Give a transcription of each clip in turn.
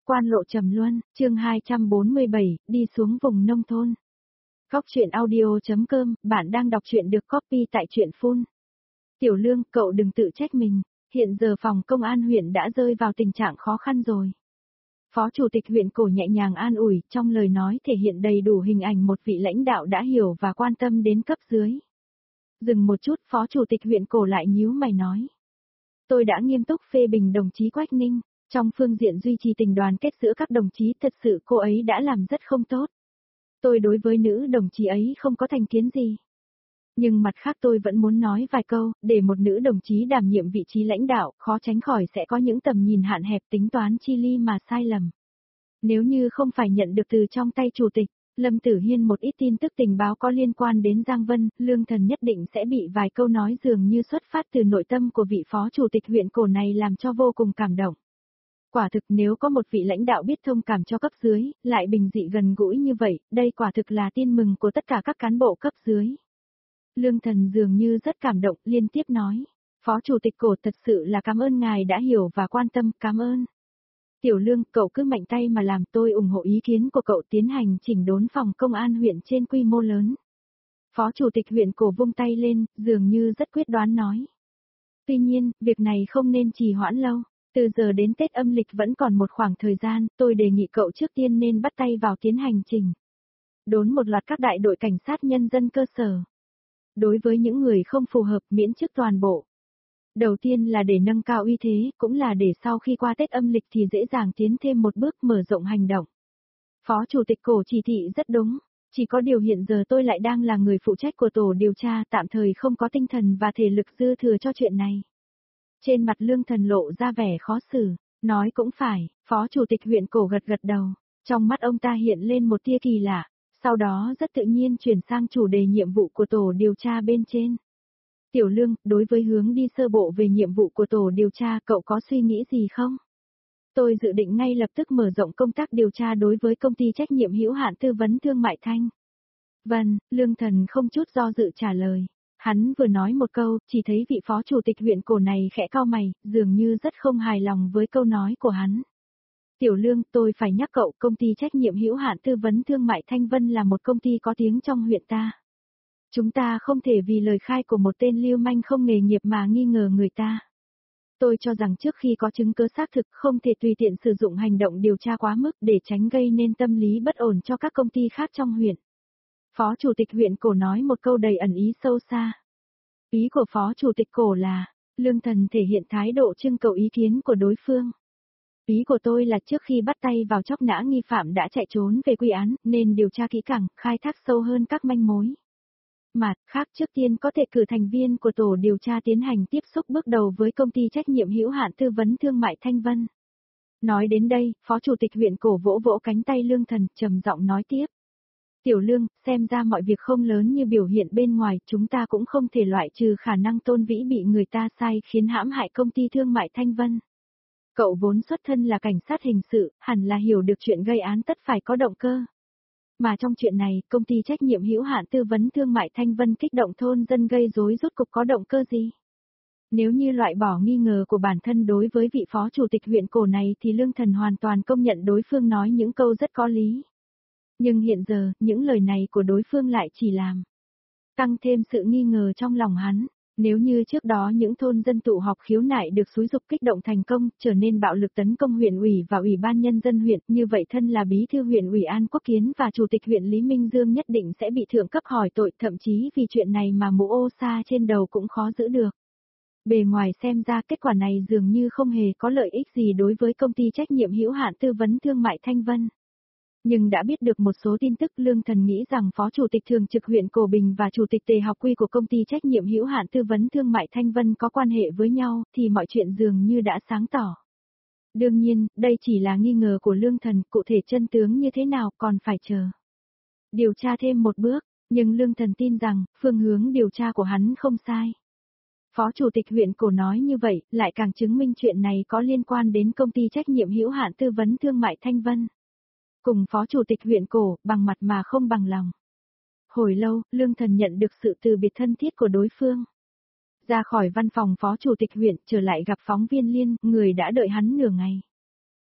Quan lộ trầm luân, chương 247, đi xuống vùng nông thôn. Góc truyện audio.com, bạn đang đọc truyện được copy tại truyện Full. Tiểu Lương, cậu đừng tự trách mình, hiện giờ phòng công an huyện đã rơi vào tình trạng khó khăn rồi. Phó chủ tịch huyện Cổ nhẹ nhàng an ủi, trong lời nói thể hiện đầy đủ hình ảnh một vị lãnh đạo đã hiểu và quan tâm đến cấp dưới. Dừng một chút, phó chủ tịch huyện Cổ lại nhíu mày nói. Tôi đã nghiêm túc phê bình đồng chí Quách Ninh. Trong phương diện duy trì tình đoàn kết giữa các đồng chí, thật sự cô ấy đã làm rất không tốt. Tôi đối với nữ đồng chí ấy không có thành kiến gì. Nhưng mặt khác tôi vẫn muốn nói vài câu, để một nữ đồng chí đảm nhiệm vị trí lãnh đạo, khó tránh khỏi sẽ có những tầm nhìn hạn hẹp, tính toán chi ly mà sai lầm. Nếu như không phải nhận được từ trong tay chủ tịch, Lâm Tử Hiên một ít tin tức tình báo có liên quan đến Giang Vân, Lương Thần nhất định sẽ bị vài câu nói dường như xuất phát từ nội tâm của vị phó chủ tịch huyện Cổ này làm cho vô cùng cảm động. Quả thực nếu có một vị lãnh đạo biết thông cảm cho cấp dưới, lại bình dị gần gũi như vậy, đây quả thực là tin mừng của tất cả các cán bộ cấp dưới. Lương Thần dường như rất cảm động, liên tiếp nói. Phó chủ tịch Cổ thật sự là cảm ơn ngài đã hiểu và quan tâm, cảm ơn. Tiểu Lương, cậu cứ mạnh tay mà làm, tôi ủng hộ ý kiến của cậu tiến hành chỉnh đốn phòng công an huyện trên quy mô lớn. Phó chủ tịch huyện Cổ vung tay lên, dường như rất quyết đoán nói. Tuy nhiên, việc này không nên trì hoãn lâu. Từ giờ đến Tết âm lịch vẫn còn một khoảng thời gian, tôi đề nghị cậu trước tiên nên bắt tay vào tiến hành chỉnh đốn một loạt các đại đội cảnh sát nhân dân cơ sở. Đối với những người không phù hợp miễn chức toàn bộ. Đầu tiên là để nâng cao uy thế, cũng là để sau khi qua Tết âm lịch thì dễ dàng tiến thêm một bước mở rộng hành động. Phó Chủ tịch Cổ chỉ thị rất đúng, chỉ có điều hiện giờ tôi lại đang là người phụ trách của tổ điều tra, tạm thời không có tinh thần và thể lực dư thừa cho chuyện này. Trên mặt Lương Thần lộ ra vẻ khó xử, nói cũng phải, phó chủ tịch huyện Cổ gật gật đầu, trong mắt ông ta hiện lên một tia kỳ lạ, sau đó rất tự nhiên chuyển sang chủ đề nhiệm vụ của tổ điều tra bên trên. Tiểu Lương, đối với hướng đi sơ bộ về nhiệm vụ của tổ điều tra cậu có suy nghĩ gì không? Tôi dự định ngay lập tức mở rộng công tác điều tra đối với công ty trách nhiệm hữu hạn tư vấn thương mại Thanh. Vâng, Lương Thần không chút do dự trả lời. Hắn vừa nói một câu, chỉ thấy vị phó chủ tịch huyện Cổ này khẽ cau mày, dường như rất không hài lòng với câu nói của hắn. Tiểu Lương, tôi phải nhắc cậu, công ty trách nhiệm hữu hạn tư vấn thương mại Thanh Vân là một công ty có tiếng trong huyện ta. Chúng ta không thể vì lời khai của một tên lưu manh không nghề nghiệp mà nghi ngờ người ta. Tôi cho rằng trước khi có chứng cứ xác thực không thể tùy tiện sử dụng hành động điều tra quá mức để tránh gây nên tâm lý bất ổn cho các công ty khác trong huyện. Phó Chủ tịch huyện Cổ nói một câu đầy ẩn ý sâu xa. Ý của Phó Chủ tịch Cổ là, Lương Thần thể hiện thái độ trưng cầu ý kiến của đối phương. Ý của tôi là trước khi bắt tay vào chóc nã nghi phạm đã chạy trốn về quy án, nên điều tra kỹ càng, khai thác sâu hơn các manh mối. Mặt khác trước tiên có thể cử thành viên của tổ điều tra tiến hành tiếp xúc bước đầu với công ty trách nhiệm hữu hạn tư vấn thương mại Thanh Vân. Nói đến đây, Phó Chủ tịch huyện Cổ vỗ vỗ cánh tay Lương Thần, trầm giọng nói tiếp. Tiểu Lương, xem ra mọi việc không lớn như biểu hiện bên ngoài, chúng ta cũng không thể loại trừ khả năng Tôn Vĩ bị người ta sai khiến hãm hại công ty thương mại Thanh Vân. Cậu vốn xuất thân là cảnh sát hình sự, hẳn là hiểu được chuyện gây án tất phải có động cơ. Mà trong chuyện này, công ty trách nhiệm hữu hạn tư vấn thương mại Thanh Vân kích động thôn dân gây rối rốt cục có động cơ gì? Nếu như loại bỏ nghi ngờ của bản thân đối với vị phó chủ tịch huyện Cổ này thì Lương Thần hoàn toàn công nhận đối phương nói những câu rất có lý. Nhưng hiện giờ, những lời này của đối phương lại chỉ làm tăng thêm sự nghi ngờ trong lòng hắn. Nếu như trước đó những thôn dân tụ họp khiếu nại được xúi dục kích động thành công, trở nên bạo lực tấn công huyện ủy và ủy ban nhân dân huyện, như vậy thân là bí thư huyện ủy An Quốc Kiến và chủ tịch huyện Lý Minh Dương nhất định sẽ bị thượng cấp hỏi tội, thậm chí vì chuyện này mà mũ ô sa trên đầu cũng khó giữ được. Bề ngoài xem ra kết quả này dường như không hề có lợi ích gì đối với công ty trách nhiệm hữu hạn tư vấn thương mại Thanh Vân. Nhưng đã biết được một số tin tức, Lương Thần nghĩ rằng Phó Chủ tịch Thường trực huyện Cổ Bình và Chủ tịch Tề Học Quy của công ty trách nhiệm hữu hạn tư vấn thương mại Thanh Vân có quan hệ với nhau, thì mọi chuyện dường như đã sáng tỏ. Đương nhiên, đây chỉ là nghi ngờ của Lương Thần, cụ thể chân tướng như thế nào còn phải chờ điều tra thêm một bước, nhưng Lương Thần tin rằng, phương hướng điều tra của hắn không sai. Phó Chủ tịch huyện Cổ nói như vậy, lại càng chứng minh chuyện này có liên quan đến công ty trách nhiệm hữu hạn tư vấn thương mại Thanh Vân. Cùng Phó Chủ tịch huyện Cổ, bằng mặt mà không bằng lòng. Hồi lâu, Lương Thần nhận được sự từ biệt thân thiết của đối phương. Ra khỏi văn phòng Phó Chủ tịch huyện, trở lại gặp phóng viên Liên, người đã đợi hắn nửa ngày.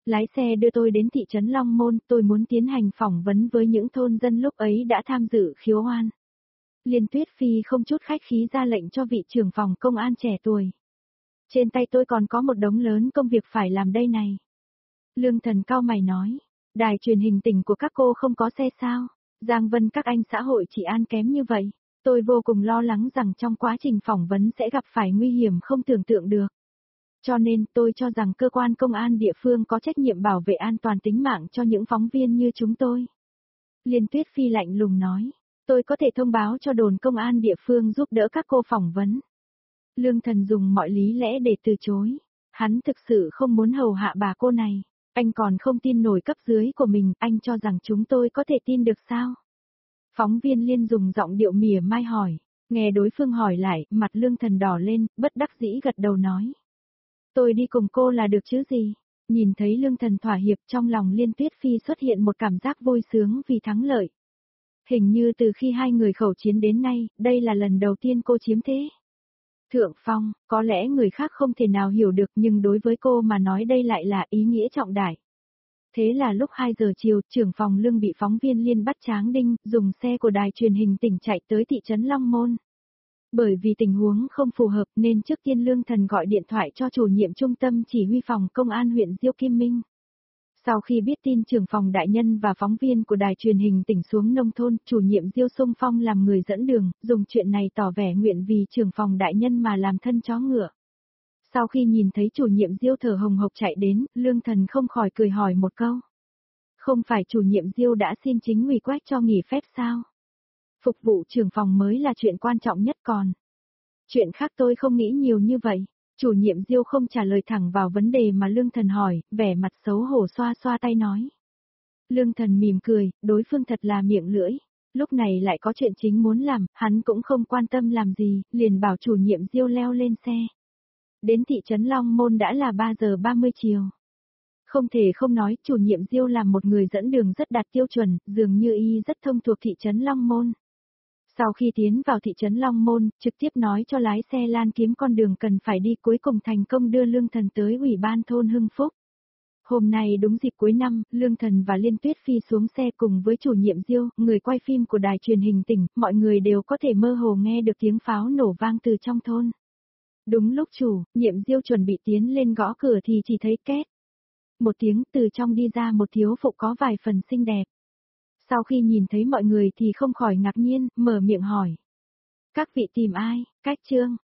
Lái xe đưa tôi đến thị trấn Long Môn, tôi muốn tiến hành phỏng vấn với những thôn dân lúc ấy đã tham dự khiếu oan. Liên Tuyết Phi không chút khách khí ra lệnh cho vị trưởng phòng công an trẻ tuổi. Trên tay tôi còn có một đống lớn công việc phải làm đây này. Lương Thần cau mày nói, đài truyền hình tỉnh của các cô không có xe sao? Giang Vân các anh xã hội trị an kém như vậy. Tôi vô cùng lo lắng rằng trong quá trình phỏng vấn sẽ gặp phải nguy hiểm không tưởng tượng được. Cho nên tôi cho rằng cơ quan công an địa phương có trách nhiệm bảo vệ an toàn tính mạng cho những phóng viên như chúng tôi. Liên Tuyết Phi lạnh lùng nói, tôi có thể thông báo cho đồn công an địa phương giúp đỡ các cô phỏng vấn. Lương Thần dùng mọi lý lẽ để từ chối. Hắn thực sự không muốn hầu hạ bà cô này. Anh còn không tin nổi cấp dưới của mình, anh cho rằng chúng tôi có thể tin được sao? Phóng viên Liên dùng giọng điệu mỉa mai hỏi. Nghe đối phương hỏi lại, mặt Lương Thần đỏ lên, bất đắc dĩ gật đầu nói. Tôi đi cùng cô là được chứ gì? Nhìn thấy Lương Thần thỏa hiệp, trong lòng Liên Tuyết Phi xuất hiện một cảm giác vui sướng vì thắng lợi. Hình như từ khi hai người khẩu chiến đến nay, đây là lần đầu tiên cô chiếm thế. Thượng phong, có lẽ người khác không thể nào hiểu được nhưng đối với cô mà nói đây lại là ý nghĩa trọng đại. Thế là lúc 2 giờ chiều, trưởng phòng Lương bị phóng viên Liên bắt tráng đinh, dùng xe của đài truyền hình tỉnh chạy tới thị trấn Long Môn. Bởi vì tình huống không phù hợp nên trước tiên Lương Thần gọi điện thoại cho chủ nhiệm trung tâm chỉ huy phòng công an huyện Diêu Kim Minh. Sau khi biết tin trưởng phòng đại nhân và phóng viên của đài truyền hình tỉnh xuống nông thôn, chủ nhiệm Diêu xung phong làm người dẫn đường, dùng chuyện này tỏ vẻ nguyện vì trưởng phòng đại nhân mà làm thân chó ngựa. Sau khi nhìn thấy chủ nhiệm Diêu thở hồng hộc chạy đến, Lương Thần không khỏi cười hỏi một câu. Không phải chủ nhiệm Diêu đã xin chính ủy quách cho nghỉ phép sao? Phục vụ trưởng phòng mới là chuyện quan trọng nhất còn. Chuyện khác tôi không nghĩ nhiều như vậy. Chủ nhiệm Diêu không trả lời thẳng vào vấn đề mà Lương Thần hỏi, vẻ mặt xấu hổ xoa xoa tay nói. Lương Thần mỉm cười, đối phương thật là miệng lưỡi. Lúc này lại có chuyện chính muốn làm, hắn cũng không quan tâm làm gì, liền bảo chủ nhiệm Diêu leo lên xe. Đến thị trấn Long Môn đã là 3 giờ 30 chiều. Không thể không nói, chủ nhiệm Diêu là một người dẫn đường rất đạt tiêu chuẩn, dường như y rất thông thuộc thị trấn Long Môn. Sau khi tiến vào thị trấn Long Môn, trực tiếp nói cho lái xe Lan kiếm con đường cần phải đi, cuối cùng thành công đưa Lương Thần tới ủy ban thôn Hưng Phúc. Hôm nay đúng dịp cuối năm, Lương Thần và Liên Tuyết Phi xuống xe cùng với chủ nhiệm Diêu, người quay phim của đài truyền hình tỉnh, mọi người đều có thể mơ hồ nghe được tiếng pháo nổ vang từ trong thôn. Đúng lúc chủ nhiệm Diêu chuẩn bị tiến lên gõ cửa thì chỉ thấy két. Một tiếng, từ trong đi ra một thiếu phụ có vài phần xinh đẹp. Sau khi nhìn thấy mọi người thì không khỏi ngạc nhiên, mở miệng hỏi. Các vị tìm ai? Cách Trương.